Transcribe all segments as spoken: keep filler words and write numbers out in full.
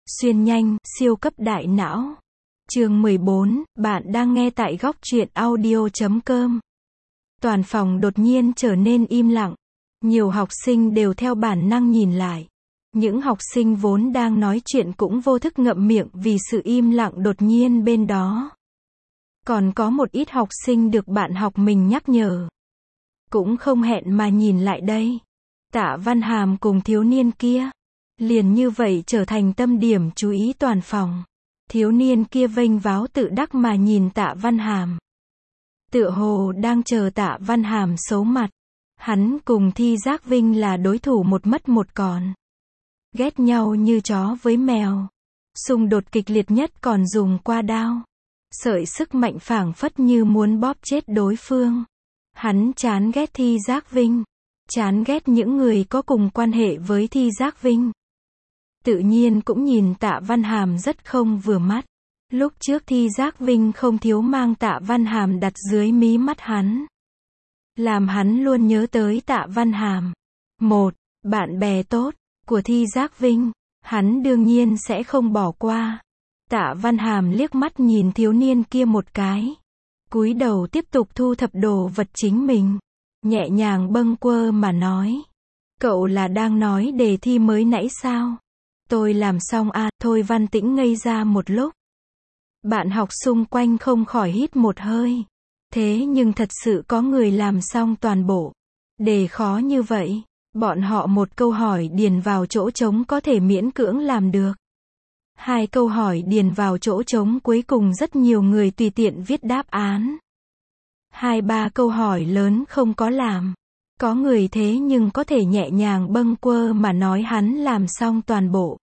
Xuyên nhanh, siêu cấp đại não. Chương mười bốn, bạn đang nghe tại góc truyện audio chấm com. Toàn phòng đột nhiên trở nên im lặng. Nhiều học sinh đều theo bản năng nhìn lại. Những học sinh vốn đang nói chuyện cũng vô thức ngậm miệng vì sự im lặng đột nhiên bên đó. Còn có một ít học sinh được bạn học mình nhắc nhở. Cũng không hẹn mà nhìn lại đây. Tạ Văn Hàm cùng thiếu niên kia. Liền như vậy trở thành tâm điểm chú ý toàn phòng. Thiếu niên kia vênh váo tự đắc mà nhìn Tạ Văn Hàm. Tựa hồ đang chờ Tạ Văn Hàm xấu mặt. Hắn cùng Thi Giác Vinh là đối thủ một mất một còn. Ghét nhau như chó với mèo. Xung đột kịch liệt nhất còn dùng qua đao. Sợi sức mạnh phảng phất như muốn bóp chết đối phương. Hắn chán ghét Thi Giác Vinh. Chán ghét những người có cùng quan hệ với Thi Giác Vinh. Tự nhiên cũng nhìn Tạ Văn Hàm rất không vừa mắt. Lúc trước Thi Giác Vinh không thiếu mang Tạ Văn Hàm đặt dưới mí mắt hắn. Làm hắn luôn nhớ tới Tạ Văn Hàm. Một, bạn bè tốt của Thi Giác Vinh. Hắn đương nhiên sẽ không bỏ qua. Tạ Văn Hàm liếc mắt nhìn thiếu niên kia một cái. Cúi đầu tiếp tục thu thập đồ vật chính mình. Nhẹ nhàng bâng quơ mà nói. Cậu là đang nói đề thi mới nãy sao? Tôi làm xong à, Thôi Văn Tĩnh ngây ra một lúc. Bạn học xung quanh không khỏi hít một hơi. Thế nhưng thật sự có người làm xong toàn bộ. Đề khó như vậy, bọn họ một câu hỏi điền vào chỗ trống có thể miễn cưỡng làm được. Hai câu hỏi điền vào chỗ trống cuối cùng rất nhiều người tùy tiện viết đáp án. Hai ba câu hỏi lớn không có làm. Có người thế nhưng có thể nhẹ nhàng bâng quơ mà nói hắn làm xong toàn bộ.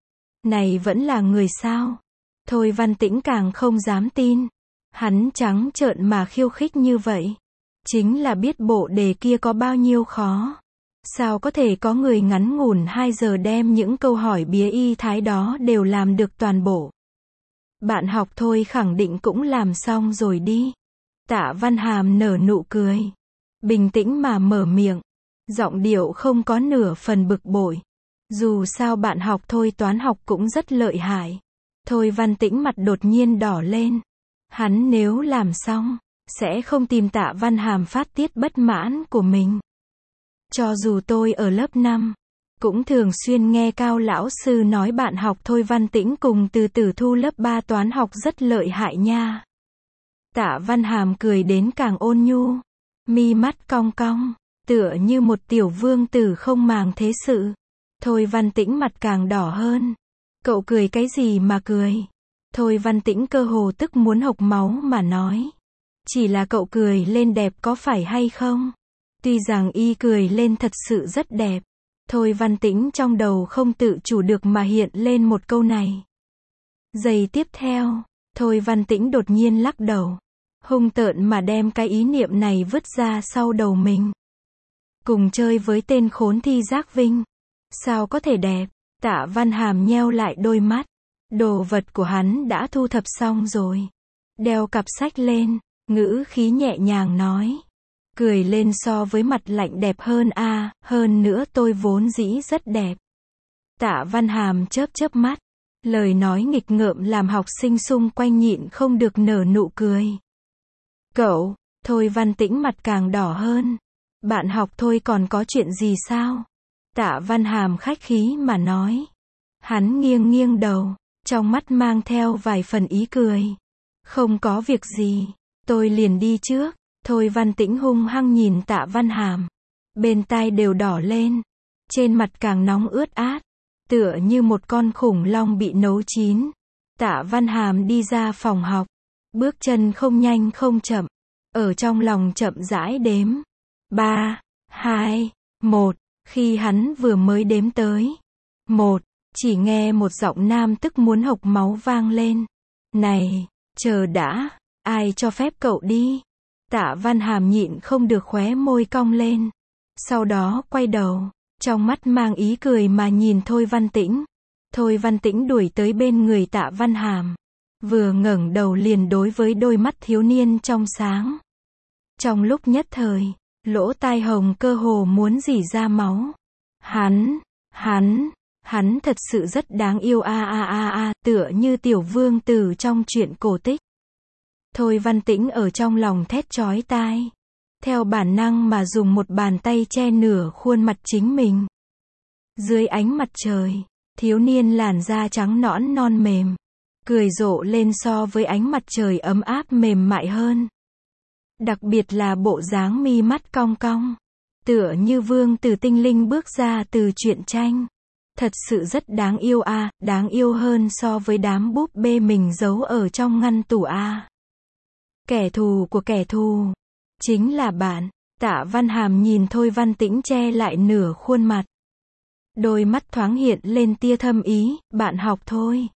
Này vẫn là người sao? Thôi Văn Tĩnh càng không dám tin. Hắn trắng trợn mà khiêu khích như vậy. Chính là biết bộ đề kia có bao nhiêu khó. Sao có thể có người ngắn ngủn hai giờ đem những câu hỏi bía y thái đó đều làm được toàn bộ. Bạn học thôi khẳng định cũng làm xong rồi đi. Tạ Văn Hàm nở nụ cười. Bình tĩnh mà mở miệng. Giọng điệu không có nửa phần bực bội. Dù sao bạn học thôi toán học cũng rất lợi hại. Thôi Văn Tĩnh mặt đột nhiên đỏ lên. Hắn nếu làm xong, sẽ không tìm Tạ Văn Hàm phát tiết bất mãn của mình. Cho dù tôi ở lớp năm, cũng thường xuyên nghe Cao lão sư nói bạn học Thôi Văn Tĩnh cùng Từ Tử Thu lớp ba toán học rất lợi hại nha. Tạ Văn Hàm cười đến càng ôn nhu, mi mắt cong cong, tựa như một tiểu vương tử không màng thế sự. Thôi Văn Tĩnh mặt càng đỏ hơn. Cậu cười cái gì mà cười? Thôi Văn Tĩnh cơ hồ tức muốn hộc máu mà nói. Chỉ là cậu cười lên đẹp có phải hay không? Tuy rằng y cười lên thật sự rất đẹp. Thôi Văn Tĩnh trong đầu không tự chủ được mà hiện lên một câu này. Giây tiếp theo, Thôi Văn Tĩnh đột nhiên lắc đầu. Hung tợn mà đem cái ý niệm này vứt ra sau đầu mình. Cùng chơi với tên khốn Thi Giác Vinh. Sao có thể đẹp? Tạ Văn Hàm nheo lại đôi mắt. Đồ vật của hắn đã thu thập xong rồi. Đeo cặp sách lên, ngữ khí nhẹ nhàng nói. Cười lên so với mặt lạnh đẹp hơn a, à, hơn nữa tôi vốn dĩ rất đẹp. Tạ Văn Hàm chớp chớp mắt. Lời nói nghịch ngợm làm học sinh xung quanh nhịn không được nở nụ cười. Cậu, Thôi Văn Tĩnh mặt càng đỏ hơn. Bạn học thôi còn có chuyện gì sao? Tạ Văn Hàm khách khí mà nói. Hắn nghiêng nghiêng đầu, trong mắt mang theo vài phần ý cười. Không có việc gì, tôi liền đi trước. Thôi Văn Tĩnh hung hăng nhìn Tạ Văn Hàm. Bên tai đều đỏ lên. Trên mặt càng nóng ướt át. Tựa như một con khủng long bị nấu chín. Tạ Văn Hàm đi ra phòng học. Bước chân không nhanh không chậm. Ở trong lòng chậm rãi đếm. Ba, hai, một. Khi hắn vừa mới đếm tới. Một. Chỉ nghe một giọng nam tức muốn hộc máu vang lên. Này, chờ đã, ai cho phép cậu đi? Tạ Văn Hàm nhịn không được khóe môi cong lên. Sau đó quay đầu, trong mắt mang ý cười mà nhìn Thôi Văn Tĩnh. Thôi Văn Tĩnh đuổi tới bên người Tạ Văn Hàm. Vừa ngẩng đầu liền đối với đôi mắt thiếu niên trong sáng. Trong lúc nhất thời, lỗ tai hồng cơ hồ muốn rỉ ra máu. Hắn, hắn, Hắn thật sự rất đáng yêu a a a a, tựa như tiểu vương tử trong truyện cổ tích. Thôi Văn Tĩnh ở trong lòng thét chói tai. Theo bản năng mà dùng một bàn tay che nửa khuôn mặt chính mình. Dưới ánh mặt trời, thiếu niên làn da trắng nõn non mềm, cười rộ lên so với ánh mặt trời ấm áp mềm mại hơn. Đặc biệt là bộ dáng mi mắt cong cong, tựa như vương tử tinh linh bước ra từ truyện tranh. Thật sự rất đáng yêu a, à, đáng yêu hơn so với đám búp bê mình giấu ở trong ngăn tủ a. À. Kẻ thù của kẻ thù chính là bạn. Tạ Văn Hàm nhìn Thôi Văn Tĩnh che lại nửa khuôn mặt. Đôi mắt thoáng hiện lên tia thâm ý, bạn học thôi.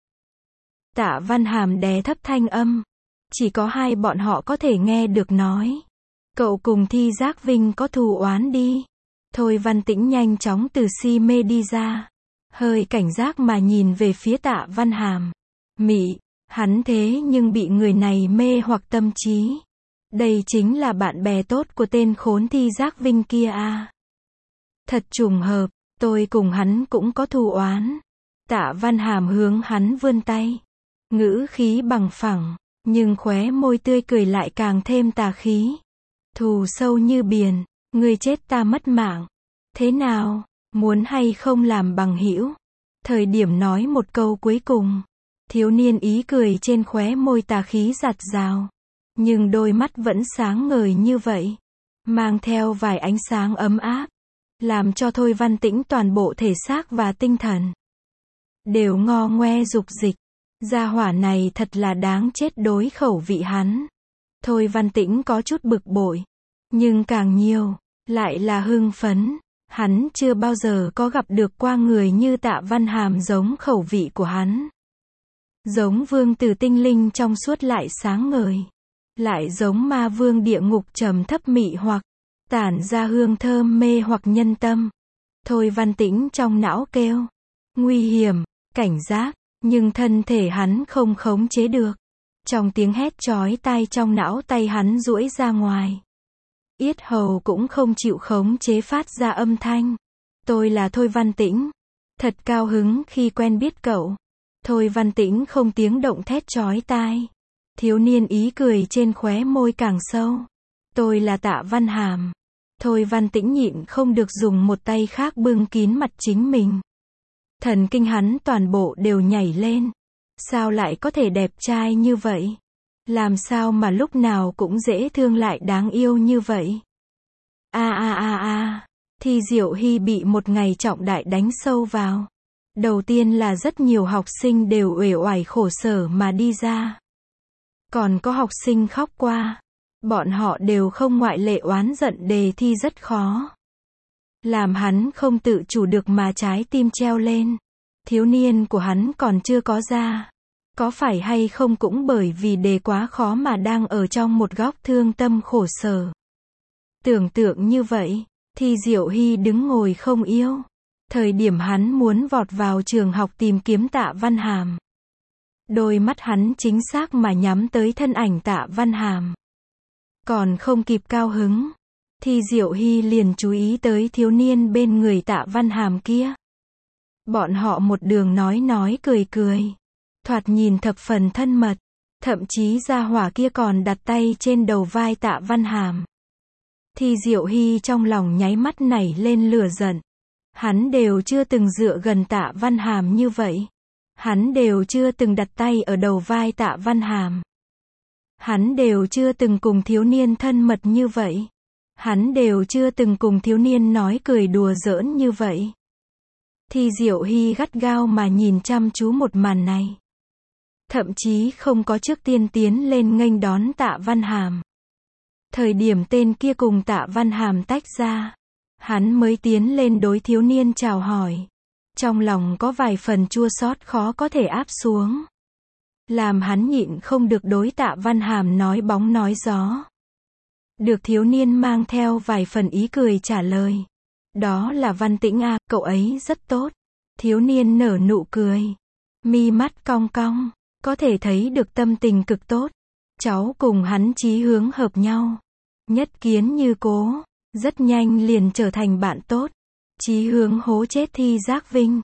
Tạ Văn Hàm đè thấp thanh âm. Chỉ có hai bọn họ có thể nghe được nói. Cậu cùng Thi Giác Vinh có thù oán đi. Thôi Văn Tĩnh nhanh chóng từ si mê đi ra. Hơi cảnh giác mà nhìn về phía Tạ Văn Hàm. Mị, hắn thế nhưng bị người này mê hoặc tâm trí. Đây chính là bạn bè tốt của tên khốn Thi Giác Vinh kia à. Thật trùng hợp, tôi cùng hắn cũng có thù oán. Tạ Văn Hàm hướng hắn vươn tay. Ngữ khí bằng phẳng, nhưng khóe môi tươi cười lại càng thêm tà khí. Thù sâu như biển, ngươi chết ta mất mạng. Thế nào, muốn hay không làm bằng hữu? Thời điểm nói một câu cuối cùng, thiếu niên ý cười trên khóe môi tà khí giặt rào. Nhưng đôi mắt vẫn sáng ngời như vậy, mang theo vài ánh sáng ấm áp, làm cho Thôi Văn Tĩnh toàn bộ thể xác và tinh thần đều ngo ngoe dục dịch. Gia hỏa này thật là đáng chết đối khẩu vị hắn. Thôi Văn Tĩnh có chút bực bội, nhưng càng nhiều lại là hưng phấn. Hắn chưa bao giờ có gặp được qua người như Tạ Văn Hàm giống khẩu vị của hắn. Giống vương tử tinh linh trong suốt lại sáng ngời, lại giống ma vương địa ngục trầm thấp mị hoặc, tản ra hương thơm mê hoặc nhân tâm. Thôi Văn Tĩnh trong não kêu, nguy hiểm, cảnh giác, nhưng thân thể hắn không khống chế được. Trong tiếng hét chói tai trong não tay hắn duỗi ra ngoài. Yết hầu cũng không chịu khống chế phát ra âm thanh. Tôi là Thôi Văn Tĩnh. Thật cao hứng khi quen biết cậu. Thôi Văn Tĩnh không tiếng động thét chói tai. Thiếu niên ý cười trên khóe môi càng sâu. Tôi là Tạ Văn Hàm. Thôi Văn Tĩnh nhịn không được dùng một tay khác bưng kín mặt chính mình. Thần kinh hắn toàn bộ đều nhảy lên. Sao lại có thể đẹp trai như vậy? Làm sao mà lúc nào cũng dễ thương lại đáng yêu như vậy? A a a a, Thi Diệu Hy bị một ngày trọng đại đánh sâu vào. Đầu tiên là rất nhiều học sinh đều uể oải khổ sở mà đi ra. Còn có học sinh khóc qua. Bọn họ đều không ngoại lệ oán giận đề thi rất khó. Làm hắn không tự chủ được mà trái tim treo lên. Thiếu niên của hắn còn chưa có ra. Có phải hay không cũng bởi vì đề quá khó mà đang ở trong một góc thương tâm khổ sở. Tưởng tượng như vậy, Thi Diệu Hy đứng ngồi không yêu. Thời điểm hắn muốn vọt vào trường học tìm kiếm Tạ Văn Hàm. Đôi mắt hắn chính xác mà nhắm tới thân ảnh Tạ Văn Hàm. Còn không kịp cao hứng, Thi Diệu Hy liền chú ý tới thiếu niên bên người Tạ Văn Hàm kia. Bọn họ một đường nói nói cười cười. Thoạt nhìn thập phần thân mật. Thậm chí gia hỏa kia còn đặt tay trên đầu vai Tạ Văn Hàm. Thi Diệu Hy trong lòng nháy mắt nảy lên lửa giận. Hắn đều chưa từng dựa gần Tạ Văn Hàm như vậy. Hắn đều chưa từng đặt tay ở đầu vai Tạ Văn Hàm. Hắn đều chưa từng cùng thiếu niên thân mật như vậy. Hắn đều chưa từng cùng thiếu niên nói cười đùa giỡn như vậy. Thi Diệu Hy gắt gao mà nhìn chăm chú một màn này. Thậm chí không có trước tiên tiến lên nghênh đón Tạ Văn Hàm. Thời điểm tên kia cùng Tạ Văn Hàm tách ra, hắn mới tiến lên đối thiếu niên chào hỏi. Trong lòng có vài phần chua xót khó có thể áp xuống. Làm hắn nhịn không được đối Tạ Văn Hàm nói bóng nói gió. Được thiếu niên mang theo vài phần ý cười trả lời. Đó là Văn Tĩnh à, cậu ấy rất tốt. Thiếu niên nở nụ cười. Mi mắt cong cong. Có thể thấy được tâm tình cực tốt. Cháu cùng hắn chí hướng hợp nhau. Nhất kiến như cố. Rất nhanh liền trở thành bạn tốt. Chí hướng hố chết Thi Giác Vinh.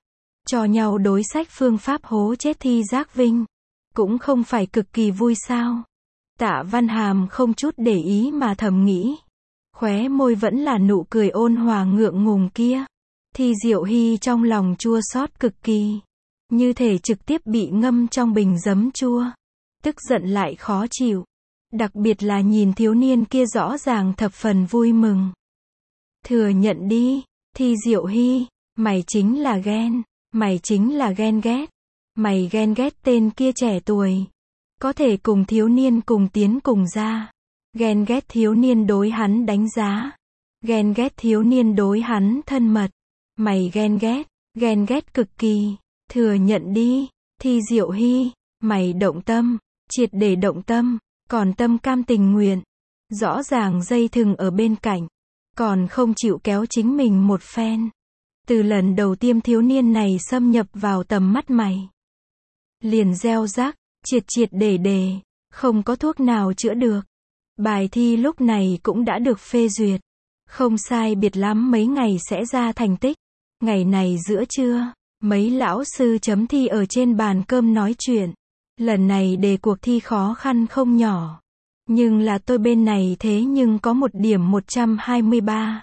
cho nhau đối sách phương pháp hố chết Thi Giác Vinh. Cũng không phải cực kỳ vui sao? Tạ Văn Hàm không chút để ý mà thầm nghĩ. Khóe môi vẫn là nụ cười ôn hòa ngượng ngùng kia. Thi Diệu Hy trong lòng chua xót cực kỳ. Như thể trực tiếp bị ngâm trong bình giấm chua. Tức giận lại khó chịu. Đặc biệt là nhìn thiếu niên kia rõ ràng thập phần vui mừng. Thừa nhận đi, Thi Diệu Hy, mày chính là ghen. Mày chính là ghen ghét. Mày ghen ghét tên kia trẻ tuổi. Có thể cùng thiếu niên cùng tiến cùng ra. Ghen ghét thiếu niên đối hắn đánh giá. Ghen ghét thiếu niên đối hắn thân mật. Mày ghen ghét, ghen ghét cực kỳ. Thừa nhận đi, Thi Diệu Hy, mày động tâm, triệt để động tâm, còn tâm cam tình nguyện. Rõ ràng dây thừng ở bên cạnh, còn không chịu kéo chính mình một phen. Từ lần đầu tiên thiếu niên này xâm nhập vào tầm mắt mày. Liền gieo rắc, triệt triệt để để, không có thuốc nào chữa được. Bài thi lúc này cũng đã được phê duyệt. Không sai biệt lắm mấy ngày sẽ ra thành tích. Ngày này giữa trưa, mấy lão sư chấm thi ở trên bàn cơm nói chuyện. Lần này đề cuộc thi khó khăn không nhỏ. Nhưng là tôi bên này thế nhưng có một điểm một trăm hai mươi ba.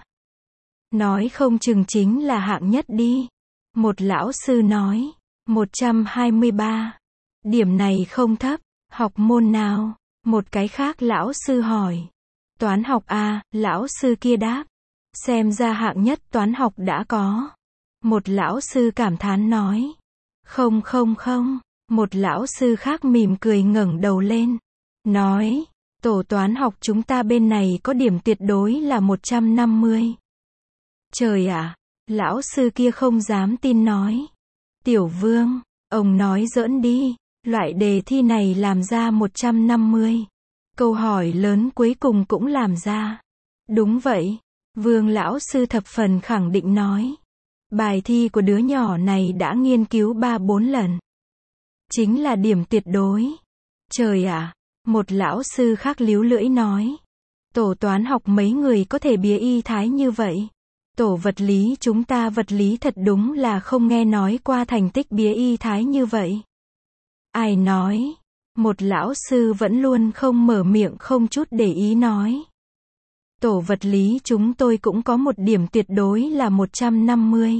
Nói không chừng chính là hạng nhất đi. Một lão sư nói, một trăm hai mươi ba. Điểm này không thấp, học môn nào? Một cái khác lão sư hỏi. Toán học à, lão sư kia đáp. Xem ra hạng nhất toán học đã có. Một lão sư cảm thán nói. Không không không, một lão sư khác mỉm cười ngẩng đầu lên. Nói, tổ toán học chúng ta bên này có điểm tuyệt đối là một trăm năm mươi. Trời ạ, lão sư kia không dám tin nói. Tiểu Vương, ông nói giỡn đi, loại đề thi này làm ra một trăm năm mươi. Câu hỏi lớn cuối cùng cũng làm ra. Đúng vậy, Vương lão sư thập phần khẳng định nói. Bài thi của đứa nhỏ này đã nghiên cứu ba bốn lần. Chính là điểm tuyệt đối. Trời ạ, một lão sư khác líu lưỡi nói. Tổ toán học mấy người có thể bía y thái như vậy. Tổ vật lý chúng ta vật lý thật đúng là không nghe nói qua thành tích bía y thái như vậy. Ai nói? Một lão sư vẫn luôn không mở miệng không chút để ý nói. Tổ vật lý chúng tôi cũng có một điểm tuyệt đối là một trăm năm mươi.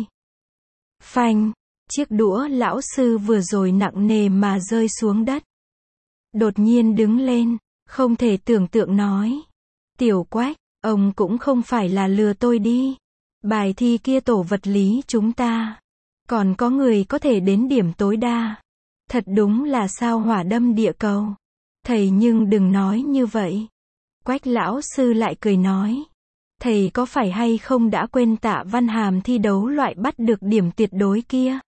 Phanh, chiếc đũa lão sư vừa rồi nặng nề mà rơi xuống đất. Đột nhiên đứng lên, không thể tưởng tượng nói. Tiểu Quách, ông cũng không phải là lừa tôi đi. Bài thi kia tổ vật lý chúng ta. Còn có người có thể đến điểm tối đa. Thật đúng là sao hỏa đâm địa cầu. Thầy nhưng đừng nói như vậy. Quách lão sư lại cười nói. Thầy có phải hay không đã quên Tạ Văn Hàm thi đấu loại bắt được điểm tuyệt đối kia?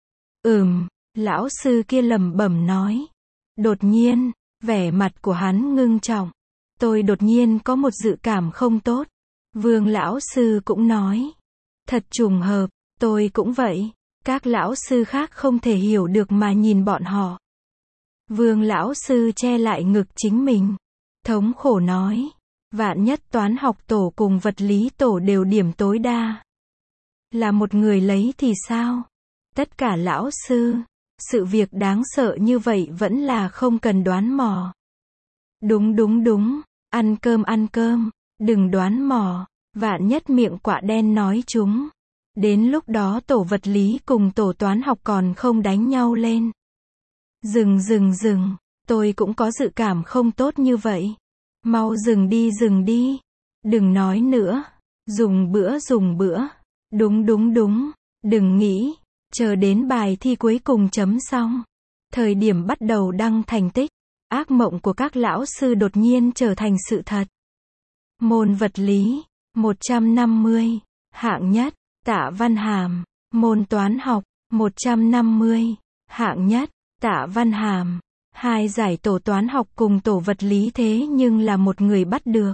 Ừm, lão sư kia lẩm bẩm nói. Đột nhiên, vẻ mặt của hắn ngưng trọng. Tôi đột nhiên có một dự cảm không tốt. Vương lão sư cũng nói. Thật trùng hợp, tôi cũng vậy. Các lão sư khác không thể hiểu được mà nhìn bọn họ. Vương lão sư che lại ngực chính mình. Thống khổ nói. Vạn nhất toán học tổ cùng vật lý tổ đều điểm tối đa. Là một người lấy thì sao? Tất cả lão sư. Sự việc đáng sợ như vậy vẫn là không cần đoán mò. Đúng đúng đúng. Ăn cơm ăn cơm. Đừng đoán mò. Vạn nhất miệng quạ đen nói chúng. Đến lúc đó tổ vật lý cùng tổ toán học còn không đánh nhau lên. Dừng dừng dừng. Tôi cũng có dự cảm không tốt như vậy. Mau dừng đi dừng đi. Đừng nói nữa. Dùng bữa dùng bữa. Đúng đúng đúng. Đừng nghĩ. Chờ đến bài thi cuối cùng chấm xong. Thời điểm bắt đầu đăng thành tích. Ác mộng của các lão sư đột nhiên trở thành sự thật. Môn vật lý. một trăm năm mươi. Hạng nhất. Tạ Văn Hàm. Môn toán học. một trăm năm mươi. Hạng nhất. Tạ Văn Hàm. Hai giải tổ toán học cùng tổ vật lý thế nhưng là một người bắt được.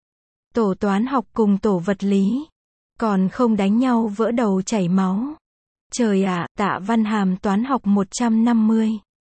Tổ toán học cùng tổ vật lý. Còn không đánh nhau vỡ đầu chảy máu. Trời ạ, Tạ Văn Hàm toán học một trăm năm mươi.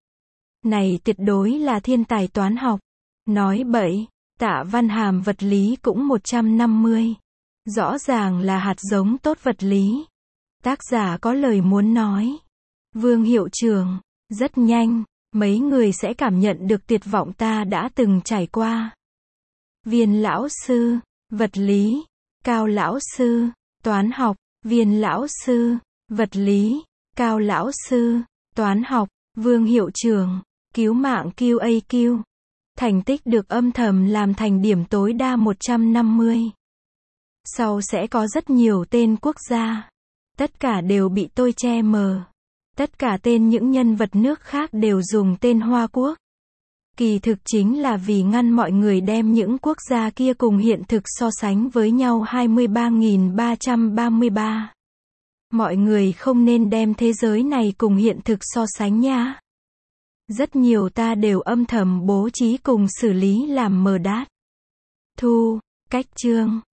Này tuyệt đối là thiên tài toán học. Nói bậy, Tạ Văn Hàm vật lý cũng một trăm năm mươi. Rõ ràng là hạt giống tốt vật lý. Tác giả có lời muốn nói. Vương hiệu trưởng, rất nhanh, mấy người sẽ cảm nhận được tuyệt vọng ta đã từng trải qua. Viên lão sư, vật lý. Cao lão sư, toán học. Viên lão sư, vật lý. Cao lão sư, toán học. Vương hiệu trưởng, cứu mạng Q A Q. Thành tích được âm thầm làm thành điểm tối đa một trăm năm mươi. Sau sẽ có rất nhiều tên quốc gia. Tất cả đều bị tôi che mờ. Tất cả tên những nhân vật nước khác đều dùng tên Hoa Quốc. Kỳ thực chính là vì ngăn mọi người đem những quốc gia kia cùng hiện thực so sánh với nhau. hai mươi ba nghìn ba trăm ba mươi ba. Mọi người không nên đem thế giới này cùng hiện thực so sánh nha. Rất nhiều ta đều âm thầm bố trí cùng xử lý làm mờ đát. Thu, cách chương.